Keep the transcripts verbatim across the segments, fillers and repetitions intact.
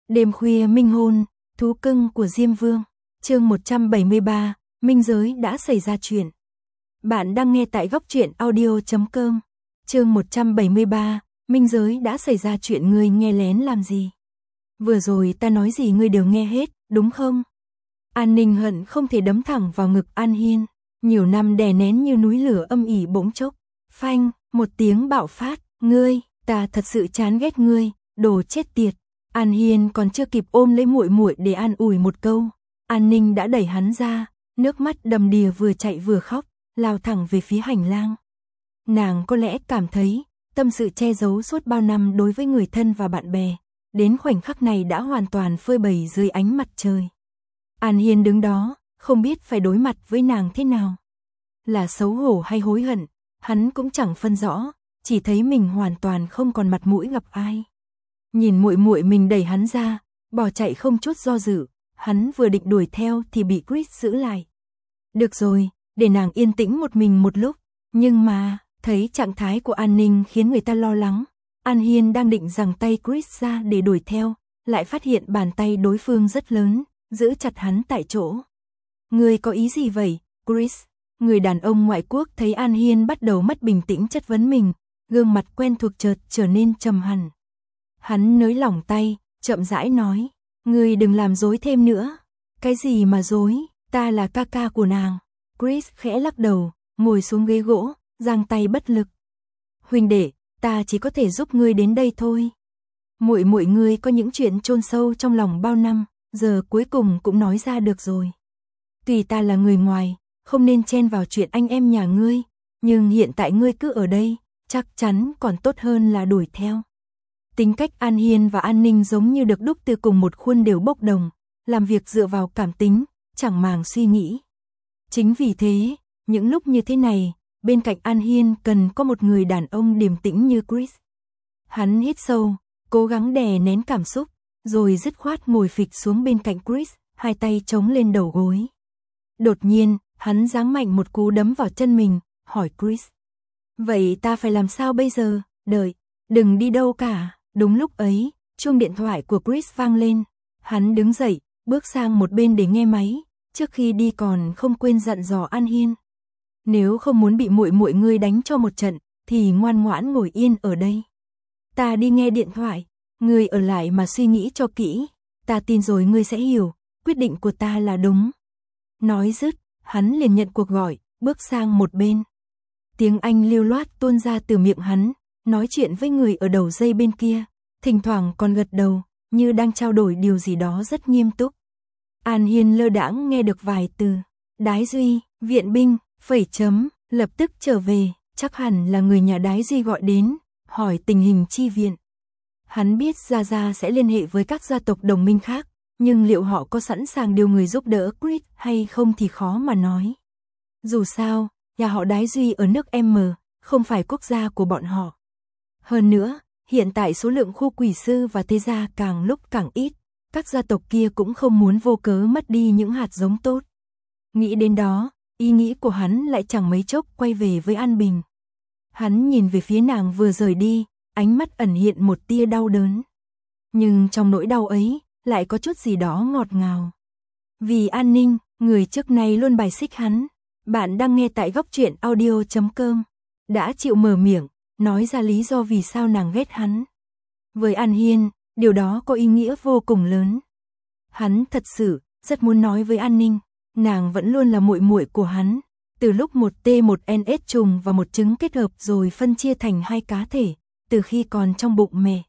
Đêm khuya minh hôn, thú cưng của Diêm Vương. Chương một trăm bảy mươi ba, minh giới đã xảy ra chuyện. Bạn đang nghe tại góc truyện audio chấm com. Chương một trăm bảy mươi ba, minh giới đã xảy ra chuyện, ngươi nghe lén làm gì? Vừa rồi ta nói gì ngươi đều nghe hết, đúng không? An Ninh hận không thể đấm thẳng vào ngực An Hiên, nhiều năm đè nén như núi lửa âm ỉ bỗng chốc, phanh, một tiếng bạo phát, ngươi, ta thật sự chán ghét ngươi, đồ chết tiệt. An Hiên còn chưa kịp ôm lấy muội muội để an ủi một câu, An Ninh đã đẩy hắn ra, nước mắt đầm đìa vừa chạy vừa khóc, lao thẳng về phía hành lang. Nàng có lẽ cảm thấy, tâm sự che giấu suốt bao năm đối với người thân và bạn bè, đến khoảnh khắc này đã hoàn toàn phơi bày dưới ánh mặt trời. An Hiên đứng đó, không biết phải đối mặt với nàng thế nào. Là xấu hổ hay hối hận, hắn cũng chẳng phân rõ, chỉ thấy mình hoàn toàn không còn mặt mũi gặp ai. Nhìn muội muội mình đẩy hắn ra, bỏ chạy không chút do dự, hắn vừa định đuổi theo thì bị Chris giữ lại. Được rồi, để nàng yên tĩnh một mình một lúc, nhưng mà, thấy trạng thái của An Ninh khiến người ta lo lắng. An Hiên đang định giằng tay Chris ra để đuổi theo, lại phát hiện bàn tay đối phương rất lớn, giữ chặt hắn tại chỗ. Ngươi có ý gì vậy, Chris? Người đàn ông ngoại quốc thấy An Hiên bắt đầu mất bình tĩnh chất vấn mình, gương mặt quen thuộc chợt trở nên trầm hẳn. Hắn nới lỏng tay, chậm rãi nói, ngươi đừng làm dối thêm nữa. Cái gì mà dối, ta là ca ca của nàng. Chris khẽ lắc đầu, ngồi xuống ghế gỗ, giang tay bất lực. Huynh đệ, ta chỉ có thể giúp ngươi đến đây thôi. Muội muội ngươi có những chuyện chôn sâu trong lòng bao năm, giờ cuối cùng cũng nói ra được rồi. Tuy ta là người ngoài, không nên chen vào chuyện anh em nhà ngươi, nhưng hiện tại ngươi cứ ở đây, chắc chắn còn tốt hơn là đuổi theo. Tính cách An Hiên và An Ninh giống như được đúc từ cùng một khuôn đều bốc đồng, làm việc dựa vào cảm tính, chẳng màng suy nghĩ. Chính vì thế, những lúc như thế này, bên cạnh An Hiên cần có một người đàn ông điềm tĩnh như Chris. Hắn hít sâu, cố gắng đè nén cảm xúc, rồi dứt khoát ngồi phịch xuống bên cạnh Chris, hai tay chống lên đầu gối. Đột nhiên, hắn giáng mạnh một cú đấm vào chân mình, hỏi Chris. Vậy ta phải làm sao bây giờ? Đợi, đừng đi đâu cả. Đúng lúc ấy, chuông điện thoại của Chris vang lên. Hắn đứng dậy, bước sang một bên để nghe máy, trước khi đi còn không quên dặn dò An Hiên. Nếu không muốn bị muội muội ngươi đánh cho một trận, thì ngoan ngoãn ngồi yên ở đây. Ta đi nghe điện thoại, ngươi ở lại mà suy nghĩ cho kỹ, ta tin rồi ngươi sẽ hiểu, quyết định của ta là đúng. Nói dứt, hắn liền nhận cuộc gọi, bước sang một bên. Tiếng Anh lưu loát tuôn ra từ miệng hắn, nói chuyện với người ở đầu dây bên kia, thỉnh thoảng còn gật đầu, như đang trao đổi điều gì đó rất nghiêm túc. An Hiên lơ đãng nghe được vài từ, Đái Duy, viện binh, phẩy chấm, lập tức trở về, chắc hẳn là người nhà Đái Duy gọi đến, hỏi tình hình chi viện. Hắn biết Gia Gia sẽ liên hệ với các gia tộc đồng minh khác, nhưng liệu họ có sẵn sàng điều người giúp đỡ Chris hay không thì khó mà nói. Dù sao, nhà họ Đái Duy ở nước M, không phải quốc gia của bọn họ. Hơn nữa, hiện tại số lượng khu quỷ sư và thế gia càng lúc càng ít, các gia tộc kia cũng không muốn vô cớ mất đi những hạt giống tốt. Nghĩ đến đó, ý nghĩ của hắn lại chẳng mấy chốc quay về với An Bình. Hắn nhìn về phía nàng vừa rời đi, ánh mắt ẩn hiện một tia đau đớn. Nhưng trong nỗi đau ấy, lại có chút gì đó ngọt ngào. Vì An Ninh, người trước nay luôn bài xích hắn. Bạn đang nghe tại góc truyện audio chấm com. Đã chịu mở miệng, nói ra lý do vì sao nàng ghét hắn. Với An Hiên, điều đó có ý nghĩa vô cùng lớn. Hắn thật sự rất muốn nói với An Ninh, nàng vẫn luôn là muội muội của hắn. Từ lúc một T một N S trùng và một trứng kết hợp rồi phân chia thành hai cá thể, từ khi còn trong bụng mẹ.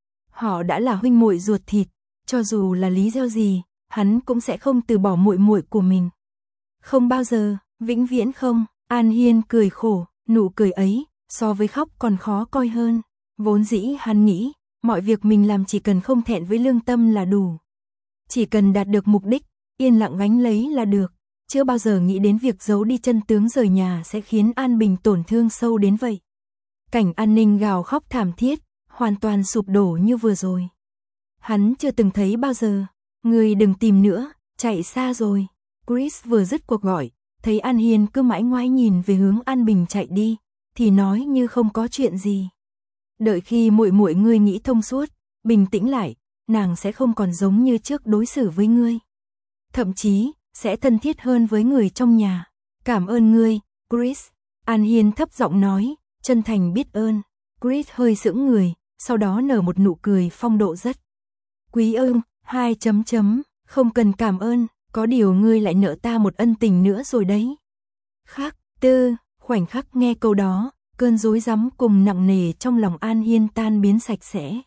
Họ đã là huynh muội ruột thịt, cho dù là lý do gì, hắn cũng sẽ không từ bỏ muội muội của mình. Không bao giờ, vĩnh viễn không. An Hiên cười khổ, nụ cười ấy so với khóc còn khó coi hơn. Vốn dĩ hắn nghĩ, mọi việc mình làm chỉ cần không thẹn với lương tâm là đủ. Chỉ cần đạt được mục đích, yên lặng gánh lấy là được. Chưa bao giờ nghĩ đến việc giấu đi chân tướng rời nhà sẽ khiến An Bình tổn thương sâu đến vậy. Cảnh An Ninh gào khóc thảm thiết, hoàn toàn sụp đổ như vừa rồi. Hắn chưa từng thấy bao giờ. Người đừng tìm nữa, chạy xa rồi. Chris vừa dứt cuộc gọi, thấy An Hiên cứ mãi ngoái nhìn về hướng An Bình chạy đi, thì nói như không có chuyện gì. Đợi khi muội muội ngươi nghĩ thông suốt, bình tĩnh lại, nàng sẽ không còn giống như trước đối xử với ngươi. Thậm chí, sẽ thân thiết hơn với người trong nhà. Cảm ơn ngươi, Chris. An Hiên thấp giọng nói, chân thành biết ơn. Chris hơi sững người, sau đó nở một nụ cười phong độ rất quý ơn, hai chấm chấm, không cần cảm ơn, có điều ngươi lại nợ ta một ân tình nữa rồi đấy. Khắc tư, khoảnh khắc nghe câu đó, cơn rối rắm cùng nặng nề trong lòng An Hiên tan biến sạch sẽ.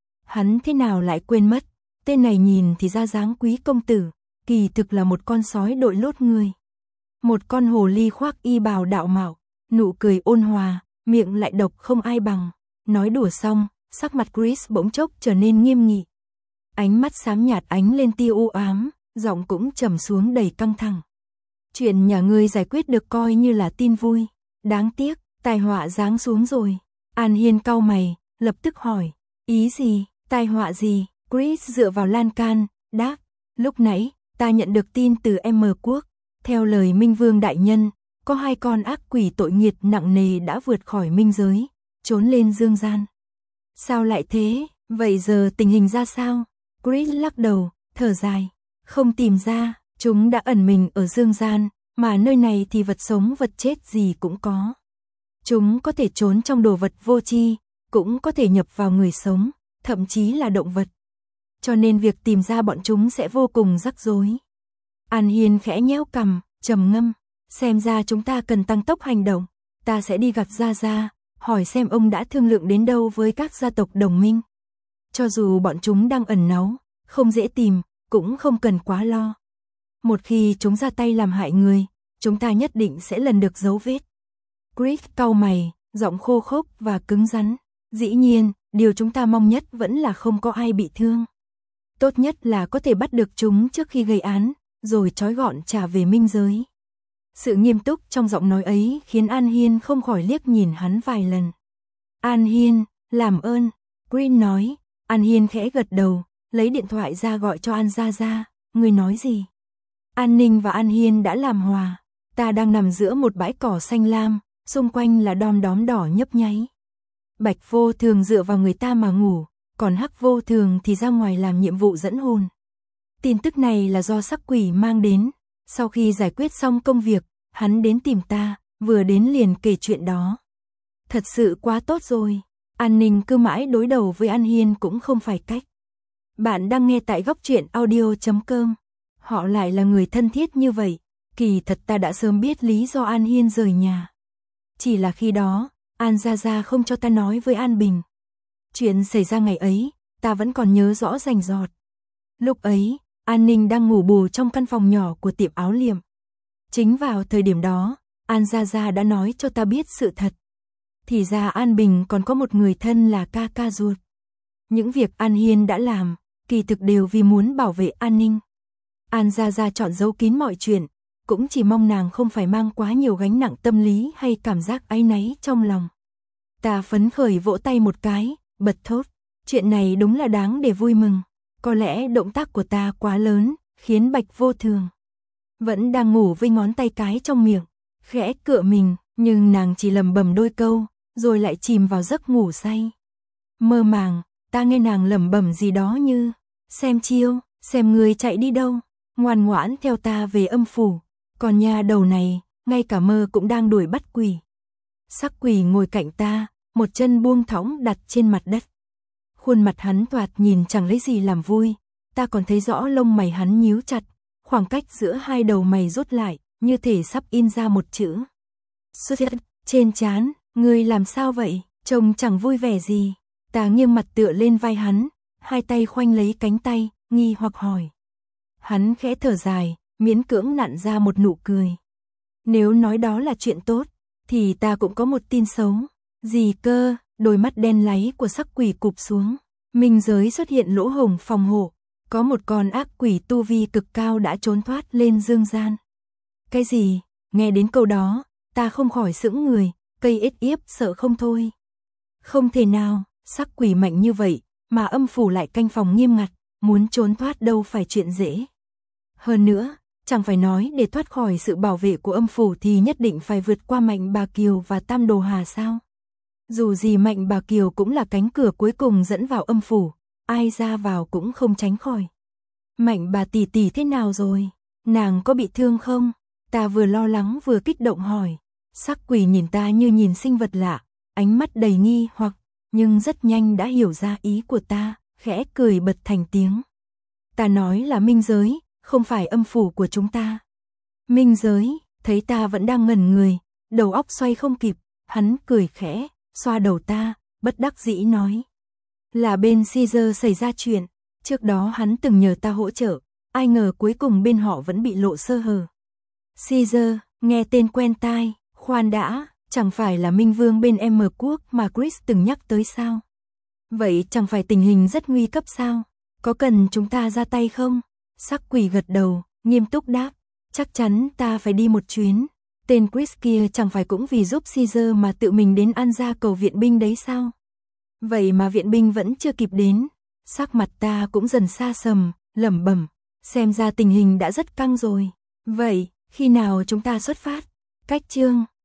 Hắn thế nào lại quên mất, tên này nhìn thì ra dáng quý công tử, kỳ thực là một con sói đội lốt người. Một con hồ ly khoác y bào đạo mạo, nụ cười ôn hòa, miệng lại độc không ai bằng. Nói đùa xong, sắc mặt Chris bỗng chốc trở nên nghiêm nghị. Ánh mắt xám nhạt ánh lên tia u ám, giọng cũng trầm xuống đầy căng thẳng. Chuyện nhà ngươi giải quyết được coi như là tin vui. Đáng tiếc, tai họa giáng xuống rồi. An Hiên cau mày, lập tức hỏi. Ý gì, tai họa gì? Chris dựa vào lan can, đáp. Lúc nãy, ta nhận được tin từ M quốc. Theo lời Minh Vương đại nhân, có hai con ác quỷ tội nghiệt nặng nề đã vượt khỏi minh giới, trốn lên dương gian. Sao lại thế? Vậy giờ tình hình ra sao? Chris lắc đầu, thở dài. Không tìm ra, chúng đã ẩn mình ở dương gian, mà nơi này thì vật sống vật chết gì cũng có. Chúng có thể trốn trong đồ vật vô tri, cũng có thể nhập vào người sống, thậm chí là động vật. Cho nên việc tìm ra bọn chúng sẽ vô cùng rắc rối. An Hiên khẽ nhéo cằm, trầm ngâm. Xem ra chúng ta cần tăng tốc hành động. Ta sẽ đi gặp Gia Gia, hỏi xem ông đã thương lượng đến đâu với các gia tộc đồng minh. Cho dù bọn chúng đang ẩn náu, không dễ tìm, cũng không cần quá lo. Một khi chúng ra tay làm hại người, chúng ta nhất định sẽ lần được dấu vết. Chris cau mày, giọng khô khốc và cứng rắn. Dĩ nhiên, điều chúng ta mong nhất vẫn là không có ai bị thương. Tốt nhất là có thể bắt được chúng trước khi gây án, rồi trói gọn trả về minh giới. Sự nghiêm túc trong giọng nói ấy khiến An Hiên không khỏi liếc nhìn hắn vài lần. An Hiên, làm ơn. Green nói. An Hiên khẽ gật đầu, lấy điện thoại ra gọi cho An Gia Gia. Người nói gì? An Ninh và An Hiên đã làm hòa. Ta đang nằm giữa một bãi cỏ xanh lam, xung quanh là đom đóm đỏ nhấp nháy. Bạch Vô Thường dựa vào người ta mà ngủ, còn Hắc Vô Thường thì ra ngoài làm nhiệm vụ dẫn hồn. Tin tức này là do Sắc Quỷ mang đến. Sau khi giải quyết xong công việc, hắn đến tìm ta, vừa đến liền kể chuyện đó. Thật sự quá tốt rồi. An Ninh cứ mãi đối đầu với An Hiên cũng không phải cách. Bạn đang nghe tại góc truyện audio chấm com. Họ lại là người thân thiết như vậy. Kỳ thật ta đã sớm biết lý do An Hiên rời nhà. Chỉ là khi đó, An Gia Gia không cho ta nói với An Bình. Chuyện xảy ra ngày ấy, ta vẫn còn nhớ rõ rành rọt. Lúc ấy, An Ninh đang ngủ bù trong căn phòng nhỏ của tiệm áo liệm. Chính vào thời điểm đó, An Gia Gia đã nói cho ta biết sự thật. Thì ra An Bình còn có một người thân là ca ca ruột. Những việc An Hiên đã làm, kỳ thực đều vì muốn bảo vệ An Ninh. An Gia Gia chọn giấu kín mọi chuyện, cũng chỉ mong nàng không phải mang quá nhiều gánh nặng tâm lý hay cảm giác áy náy trong lòng. Ta phấn khởi vỗ tay một cái, bật thốt. Chuyện này đúng là đáng để vui mừng. Có lẽ động tác của ta quá lớn, khiến Bạch Vô Thường vẫn đang ngủ với ngón tay cái trong miệng, khẽ cựa mình, nhưng nàng chỉ lẩm bẩm đôi câu, rồi lại chìm vào giấc ngủ say. Mơ màng, ta nghe nàng lẩm bẩm gì đó như, xem chiêu, xem người chạy đi đâu, ngoan ngoãn theo ta về âm phủ, còn nhà đầu này, ngay cả mơ cũng đang đuổi bắt quỷ. Sắc Quỷ ngồi cạnh ta, một chân buông thõng đặt trên mặt đất. Khuôn mặt hắn thoạt nhìn chẳng lấy gì làm vui, ta còn thấy rõ lông mày hắn nhíu chặt, khoảng cách giữa hai đầu mày rút lại, như thể sắp in ra một chữ. Xuất hiện trên trán, ngươi làm sao vậy, trông chẳng vui vẻ gì. Ta nghiêng mặt tựa lên vai hắn, hai tay khoanh lấy cánh tay, nghi hoặc hỏi. Hắn khẽ thở dài, miễn cưỡng nặn ra một nụ cười. Nếu nói đó là chuyện tốt, thì ta cũng có một tin xấu. Gì cơ? Đôi mắt đen láy của Sắc Quỷ cụp xuống. Minh giới xuất hiện lỗ hổng phòng hộ. Có một con ác quỷ tu vi cực cao đã trốn thoát lên dương gian. Cái gì? Nghe đến câu đó, ta không khỏi sững người, cây ết yếp sợ không thôi. Không thể nào, Sắc Quỷ mạnh như vậy, mà âm phủ lại canh phòng nghiêm ngặt, muốn trốn thoát đâu phải chuyện dễ. Hơn nữa, chẳng phải nói để thoát khỏi sự bảo vệ của âm phủ thì nhất định phải vượt qua Mạnh Bà Kiều và Tam Đồ Hà sao? Dù gì Mạnh Bà Kiều cũng là cánh cửa cuối cùng dẫn vào âm phủ, ai ra vào cũng không tránh khỏi. Mạnh bà tỷ tỷ thế nào rồi? Nàng có bị thương không? Ta vừa lo lắng vừa kích động hỏi. Sắc quỷ nhìn ta như nhìn sinh vật lạ, ánh mắt đầy nghi hoặc, nhưng rất nhanh đã hiểu ra ý của ta, khẽ cười bật thành tiếng. Ta nói là minh giới, không phải âm phủ của chúng ta. Minh giới, thấy ta vẫn đang ngẩn người, đầu óc xoay không kịp, hắn cười khẽ, xoa đầu ta, bất đắc dĩ nói. Là bên Caesar xảy ra chuyện, trước đó hắn từng nhờ ta hỗ trợ, ai ngờ cuối cùng bên họ vẫn bị lộ sơ hở. Caesar, nghe tên quen tai, khoan đã, chẳng phải là Minh Vương bên M quốc mà Chris từng nhắc tới sao? Vậy chẳng phải tình hình rất nguy cấp sao? Có cần chúng ta ra tay không? Sắc quỷ gật đầu, nghiêm túc đáp, chắc chắn ta phải đi một chuyến. Tên Chris kia chẳng phải cũng vì giúp Caesar mà tự mình đến An gia cầu viện binh đấy sao? Vậy mà viện binh vẫn chưa kịp đến. Sắc mặt ta cũng dần xa sầm, lẩm bẩm, xem ra tình hình đã rất căng rồi. Vậy, khi nào chúng ta xuất phát? Cách chương